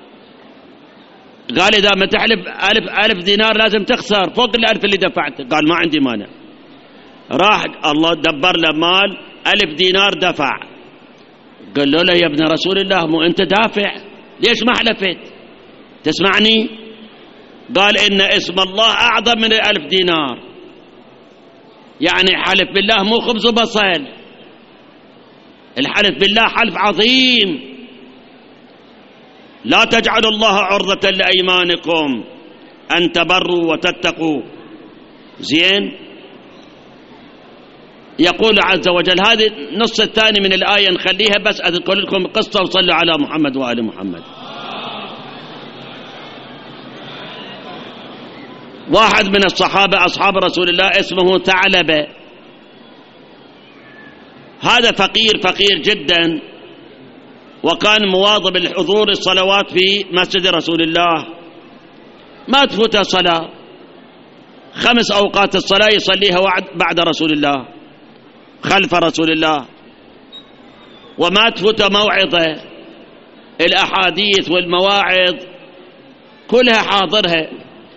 قال إذا ما تحلف 1000 دينار لازم تخسر فوق 1000 اللي دفعته. قال ما عندي مانع. راح الله دبر له مال 1000 دينار دفع. قال له يا ابن رسول الله مو أنت دافع، ليش ما حلفت؟ تسمعني؟ قال إن اسم الله أعظم من 1000 دينار، يعني حلف بالله مو خبز وبصل، الحلف بالله حلف عظيم. لا تجعلوا الله عرضة لأيمانكم أن تبروا وتتقوا. زين. يقول عز وجل، هذه النص الثاني من الآية نخليها بس أذكر لكم قصة، وصلوا على محمد وآل محمد. واحد من الصحابة أصحاب رسول الله اسمه ثعلبة، هذا فقير جدا، وكان مواظب الحضور الصلوات في مسجد رسول الله ما تفوته صلاة، 5 أوقات الصلاة يصليها بعد رسول الله خلف رسول الله، وما تفوته موعظة، الأحاديث والمواعظ كلها حاضرها.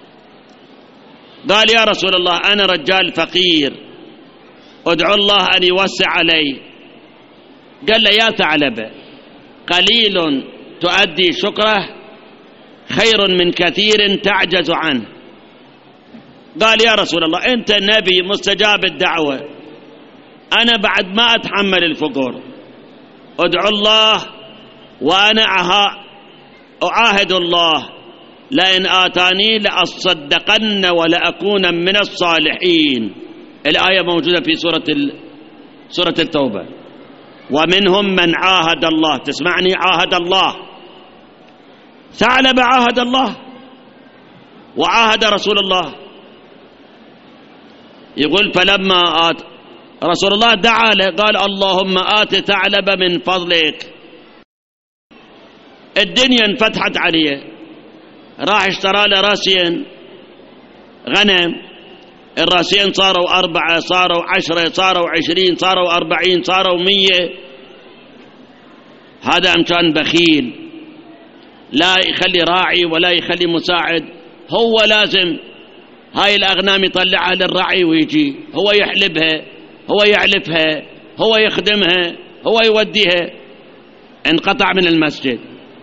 قال يا رسول الله أنا رجال فقير ادعو الله أن يوسع علي. قال له يا ثعلبة قليل تؤدي شكره خير من كثير تعجز عنه. قال يا رسول الله أنت نبي مستجاب الدعوة، أنا بعد ما أتحمل الفقر، ادعو الله وأنا أعاهد الله لئن آتاني لأصدقن ولأكون من الصالحين. الآية موجودة في سورة التوبة. ومنهم من عاهد الله، تسمعني، عاهد الله. ثعلب عاهد الله وعاهد رسول الله. يقول فلما رسول الله دعا له قال اللهم آت ثعلب من فضلك. الدنيا انفتحت عليه، راح اشترى له راسين غنم، الراسين صاروا 4، صاروا 10، صاروا 20، صاروا 40، صاروا 100. هذا كان بخيل، لا يخلي راعي ولا يخلي مساعد، هو لازم هاي الأغنام يطلعها للرعي ويجي هو يحلبها، هو يعلفها، هو يخدمها، هو يوديها. انقطع من المسجد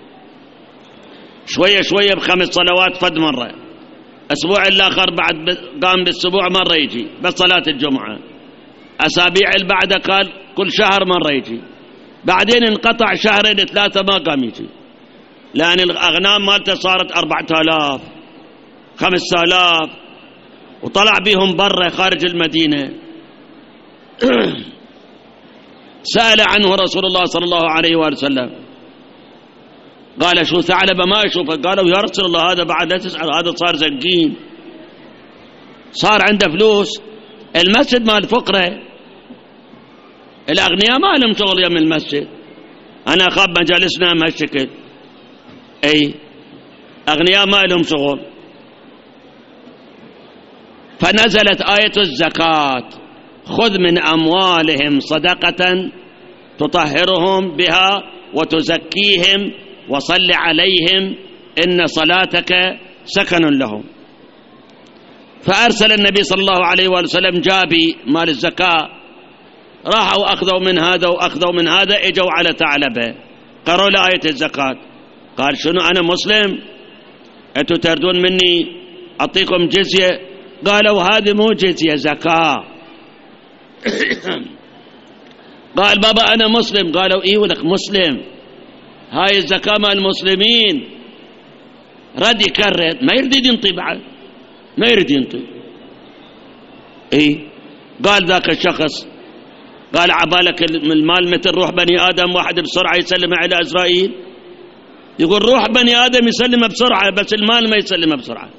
شوية شوية ب5 صلوات فد مرة، أسبوع الآخر بعد قام بالأسبوع مرة يجي بس صلاة الجمعة، أسابيع البعد قال كل شهر مرة يجي، بعدين انقطع 2 3 ما قام يجي، لأن الأغنام مالته صارت 4000 5000 وطلع بهم برا خارج المدينة. سأل عنه رسول الله صلى الله عليه وآله وسلم، قال شو ثعلبة ما أشوفه؟ قالوا يا رسول الله هذا بعد لا تسأل، هذا صار زنقين، صار عنده فلوس. المسجد مال فقره، الأغنياء ما لهم شغل يم المسجد. أنا أخاف مجالسنا بهالشكل، أي أغنياء ما لهم شغل. فنزلت آية الزكاة خذ من أموالهم صدقة تطهرهم بها وتزكيهم وصل عليهم إن صلاتك سكن لهم. فأرسل النبي صلى الله عليه وسلم جابي مال الزكاة، راحوا أخذوا من هذا وأخذوا من هذا، اجوا على ثعلبة قرأوا لآية الزكاة. قال شنو أنا مسلم؟ أنتوا تردون مني أعطيكم جزية؟ قالوا هذه مو جزية، زكاة. قال بابا أنا مسلم. قالوا إيه ولك مسلم، هاي الزكاة مال المسلمين. رد يكرر، ما يريد ينطي بعد، ما يريد ينطي. إيه قال ذاك الشخص، قال عبالك المال مثل روح بني آدم، واحد بسرعة يسلم على إسرائيل. يقول روح بني آدم يسلم بسرعة بس المال ما يسلم بسرعة،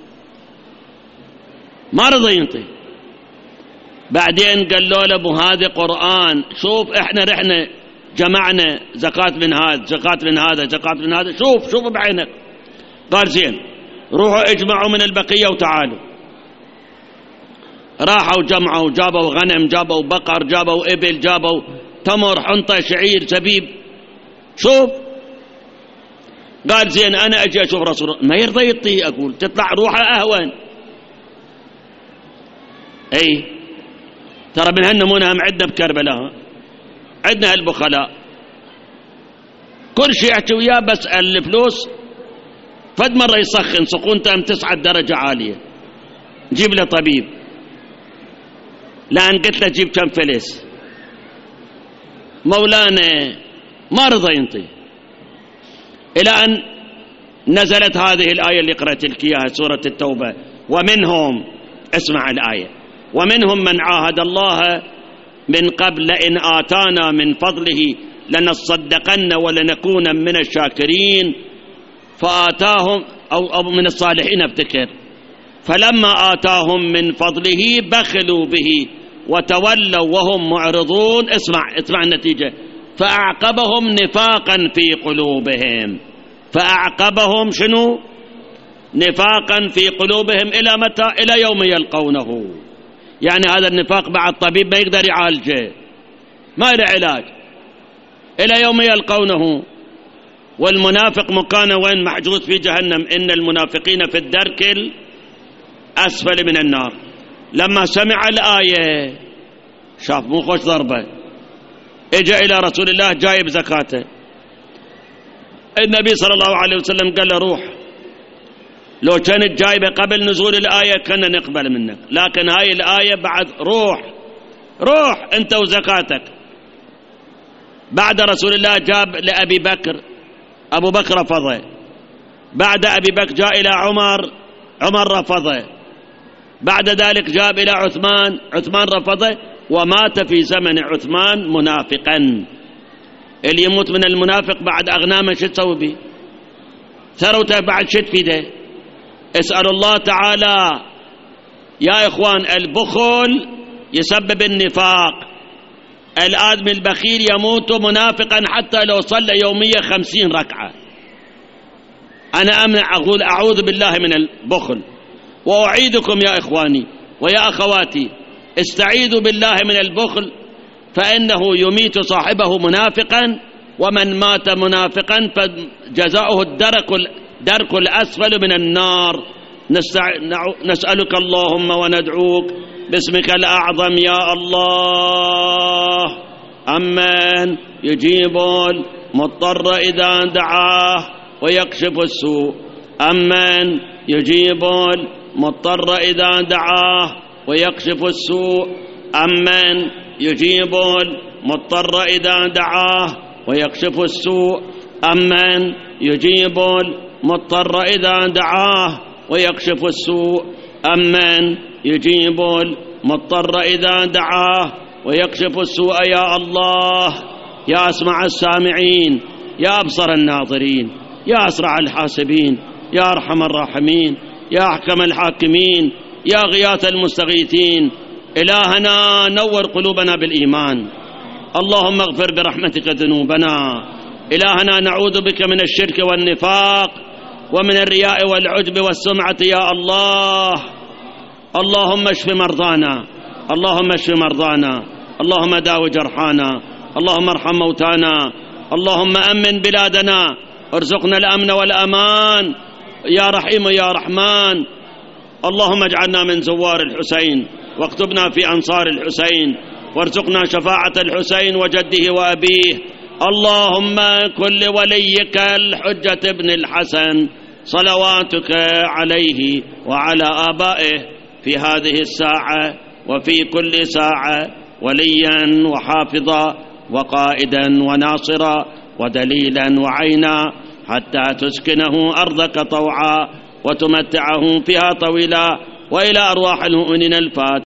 ما رضى ينطي. بعدين قالوا له ابو هذا قرآن، شوف احنا رحنا جمعنا زكاة من هذا، زكاة من هذا، زكاة من هذا، شوف بعينك. قال زين روحوا اجمعوا من البقية وتعالوا. راحوا جمعوا، جابوا غنم، جابوا بقر، جابوا إبل، جابوا تمر، حنطة، شعير، زبيب. شوف قال زين أنا أجي أشوف رسول الله، ما يرضى يطي. أقول تطلع روحه أهون. أي ترى من هالنمونة هم عندنا بكربلاء، عندنا البخلاء كل شيء يحكي وياه، بس الفلوس فد مرة يسخن سخونته تصعد درجة عالية، جيب له طبيب. لأن قلت له جيب كم فلس، مولانا ما رضى ينطي. إلى أن نزلت هذه الآية اللي قرأت لك إياها سورة التوبة. ومنهم، اسمع الآية، ومنهم من عاهد الله من قبل إن آتانا من فضله لنصدقن ولنكون من الشاكرين فآتاهم أو من الصالحين افتكر. فلما آتاهم من فضله بخلوا به وتولوا وهم معرضون. اسمع النتيجة، فأعقبهم نفاقا في قلوبهم. فأعقبهم شنو؟ نفاقا في قلوبهم إلى متى؟ إلى يوم يلقونه. يعني هذا النفاق بعد الطبيب ما يقدر يعالجه، ما له علاج إلى يوم يلقونه. والمنافق مكانه وين؟ محجوز في جهنم. إن المنافقين في الدرك الأسفل من النار. لما سمع الآية شاف مو خوش ضربة، اجى إلى رسول الله جايب زكاته. النبي صلى الله عليه وسلم قال له روح، لو كانت جايبة قبل نزول الآية كنا نقبل منك، لكن هاي الآية بعد، روح أنت وزكاتك. بعد رسول الله جاب لأبي بكر، أبو بكر رفضه. بعد أبي بكر جاء إلى عمر رفضه. بعد ذلك جاب إلى عثمان رفضه. ومات في زمن عثمان منافقا. اللي يموت من المنافق بعد أغنامه شو تسوي به؟ ثروته بعد شو تفيده؟ اسأل الله تعالى يا إخوان. البخل يسبب النفاق. الآدمي البخيل يموت منافقا حتى لو صلى يوميا 50 ركعة. أنا أقول أعوذ بالله من البخل. وأعيدكم يا إخواني ويا أخواتي، استعيذوا بالله من البخل، فإنه يميت صاحبه منافقا، ومن مات منافقا فجزاؤه الدرك الأسفل من النار. نسألك اللهم وندعوك باسمك الأعظم يا الله، أمن يجيب المضطر إذا دعاه ويكشف السوء. أمن يجيب المضطر إذا دعاه ويكشف السوء. أمن يجيب المضطر إذا دعاه ويكشف السوء. أمن يجيب المضطر إذا دعاه ويكشف السوء. أمن يجيب المضطر إذا دعاه ويكشف السوء. يا الله، يا أسمع السامعين، يا أبصر الناظرين، يا أسرع الحاسبين، يا أرحم الراحمين، يا أحكم الحاكمين، يا غياث المستغيثين. إلهنا نور قلوبنا بالإيمان. اللهم اغفر برحمتك ذنوبنا. إلهنا نعوذ بك من الشرك والنفاق ومن الرياء والعجب والسمعة يا الله. اللهم اشف مرضانا، اللهم اشف مرضانا، اللهم داو جرحانا، اللهم ارحم موتانا، اللهم أمن بلادنا، ارزقنا الأمن والأمان يا رحيم يا رحمن. اللهم اجعلنا من زوار الحسين، واكتبنا في أنصار الحسين، وارزقنا شفاعة الحسين وجده وأبيه. اللهم كل وليك الحجة ابن الحسن صلواتك عليه وعلى آبائه في هذه الساعة وفي كل ساعة وليا وحافظا وقائدا وناصرا ودليلا وعينا، حتى تسكنه أرضك طوعا وتمتعه فيها طويلا. وإلى أرواح المؤمنين الفاتحة.